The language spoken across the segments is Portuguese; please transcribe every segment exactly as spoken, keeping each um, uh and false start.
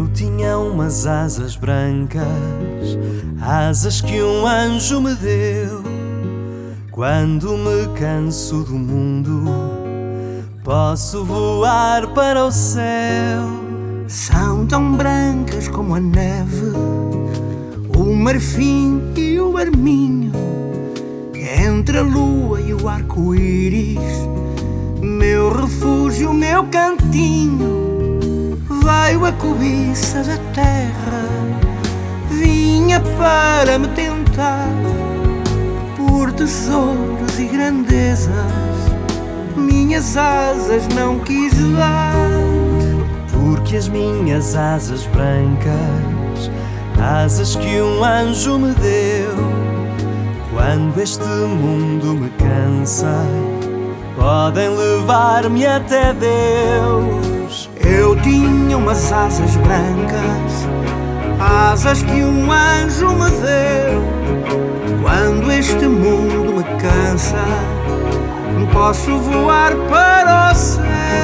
Eu tinha umas asas brancas, asas que um anjo me deu. Quando me canso do mundo, posso voar para o céu. São tão brancas como a neve, o marfim e o arminho, entre a lua e o arco-íris, meu refúgio, meu cantinho. Veio a cobiça da terra, vinha para me tentar, por tesouros e grandezas, minhas asas não quis dar. Porque as minhas asas brancas, asas que um anjo me deu, quando este mundo me cansa, podem levar-me até Deus. Eu tinha umas asas brancas, asas que um anjo me deu. Quando este mundo me cansa, posso voar para o céu.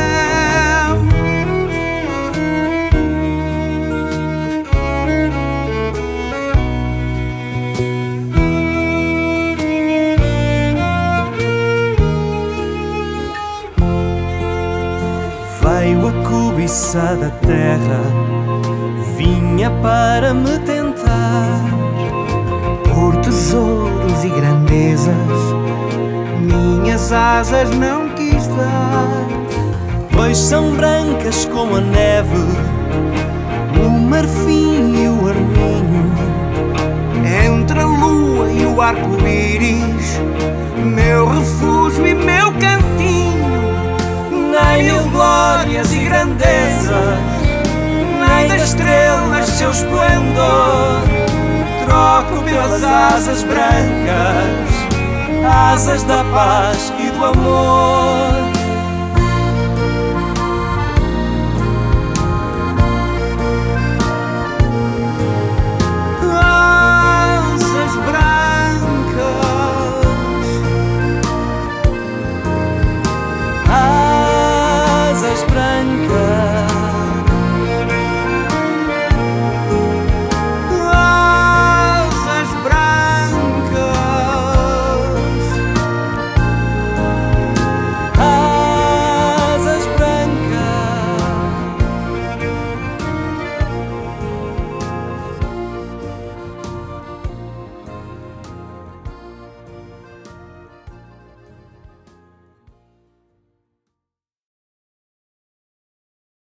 Veio a cobiça da terra, vinha para me tentar, por tesouros e grandezas, minhas asas não quis dar. pois são brancas como a neve, o marfim e o arminho, entre a lua e o arco-íris, meu refúgio e meu cantinho. nem mil glórias e grandezas, nem das estrelas seu esplendor, troco pelas asas brancas, asas da paz e do amor.